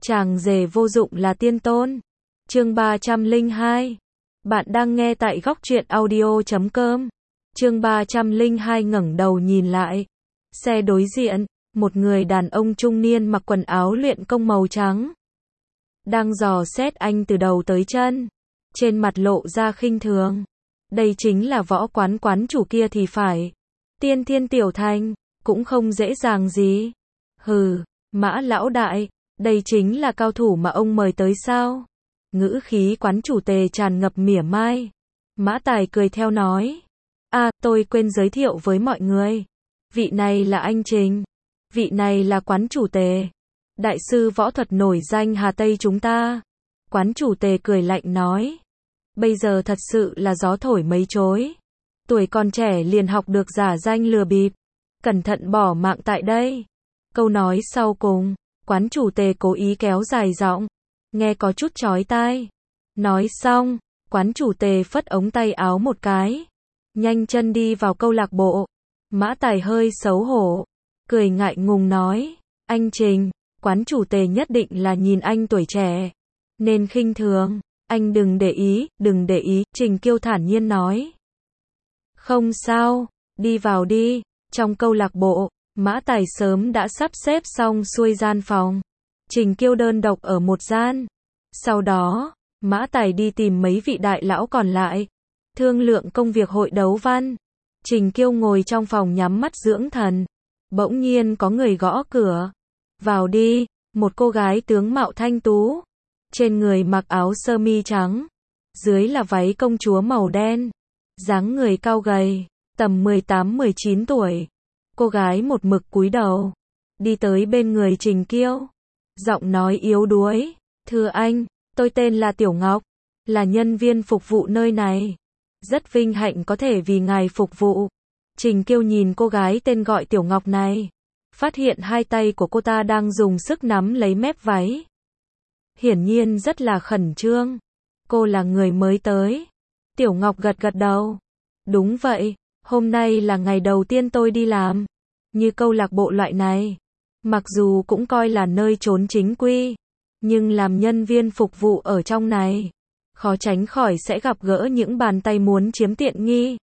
Chàng rể vô dụng là tiên tôn. Chương 302. Bạn đang nghe tại góc truyện audio.com. Chương 302 ngẩng đầu nhìn lại. Xe đối diện, một người đàn ông trung niên mặc quần áo luyện công màu trắng. Đang dò xét anh từ đầu tới chân. Trên mặt lộ ra khinh thường. Đây chính là võ quán quán chủ kia thì phải. Tiên Thiên Tiểu Thành, cũng không dễ dàng gì. Hừ, Mã lão đại, đây chính là cao thủ mà ông mời tới sao? Ngữ khí quán chủ Tề tràn ngập mỉa mai. Mã Tài cười theo nói. Tôi quên giới thiệu với mọi người. Vị này là anh Trình. Vị này là quán chủ Tề. Đại sư võ thuật nổi danh Hà Tây chúng ta. Quán chủ Tề cười lạnh nói. Bây giờ thật sự là gió thổi mấy chối. Tuổi còn trẻ liền học được giả danh lừa bịp. Cẩn thận bỏ mạng tại đây. Câu nói sau cùng, quán chủ Tề cố ý kéo dài giọng. Nghe có chút chói tai. Nói xong, quán chủ Tề phất ống tay áo một cái. Nhanh chân đi vào câu lạc bộ. Mã Tài hơi xấu hổ. Cười ngại ngùng nói. Anh Trình, quán chủ Tề nhất định là nhìn anh tuổi trẻ. Nên khinh thường. Anh đừng để ý, Trình Kiêu thản nhiên nói. Không sao, đi vào đi. Trong câu lạc bộ, Mã Tài sớm đã sắp xếp xong xuôi gian phòng. Trình Kiêu đơn độc ở một gian. Sau đó, Mã Tài đi tìm mấy vị đại lão còn lại. Thương lượng công việc hội đấu văn. Trình Kiêu ngồi trong phòng nhắm mắt dưỡng thần. Bỗng nhiên có người gõ cửa. Vào đi, một cô gái tướng mạo thanh tú. Trên người mặc áo sơ mi trắng. Dưới là váy công chúa màu đen. Dáng người cao gầy, tầm 18-19 tuổi. Cô gái một mực cúi đầu. Đi tới bên người Trình Kiêu. Giọng nói yếu đuối. Thưa anh, tôi tên là Tiểu Ngọc. Là nhân viên phục vụ nơi này. Rất vinh hạnh có thể vì ngài phục vụ. Trình Kiêu nhìn cô gái tên gọi Tiểu Ngọc này. Phát hiện hai tay của cô ta đang dùng sức nắm lấy mép váy. Hiển nhiên rất là khẩn trương. Cô là người mới tới. Tiểu Ngọc gật gật đầu. Đúng vậy, hôm nay là ngày đầu tiên tôi đi làm. Như câu lạc bộ loại này. Mặc dù cũng coi là nơi trốn chính quy. Nhưng làm nhân viên phục vụ ở trong này. Khó tránh khỏi sẽ gặp gỡ những bàn tay muốn chiếm tiện nghi.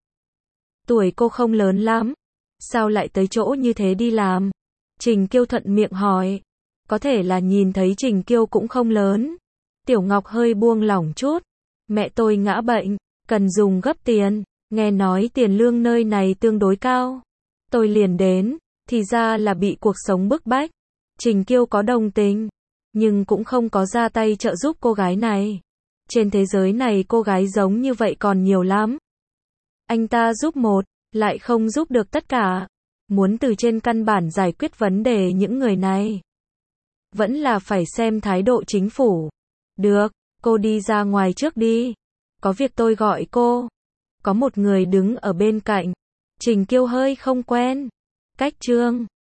Tuổi cô không lớn lắm. Sao lại tới chỗ như thế đi làm? Trình Kiêu thuận miệng hỏi. Có thể là nhìn thấy Trình Kiêu cũng không lớn. Tiểu Ngọc hơi buông lỏng chút. Mẹ tôi ngã bệnh, cần dùng gấp tiền. Nghe nói tiền lương nơi này tương đối cao. Tôi liền đến, thì ra là bị cuộc sống bức bách. Trình Kiêu có đồng tình, nhưng cũng không có ra tay trợ giúp cô gái này. Trên thế giới này cô gái giống như vậy còn nhiều lắm. Anh ta giúp một, lại không giúp được tất cả. Muốn từ trên căn bản giải quyết vấn đề những người này. Vẫn là phải xem thái độ chính phủ. Được, cô đi ra ngoài trước đi. Có việc tôi gọi cô. Có một người đứng ở bên cạnh. Trình Kiêu hơi không quen. Cách trương,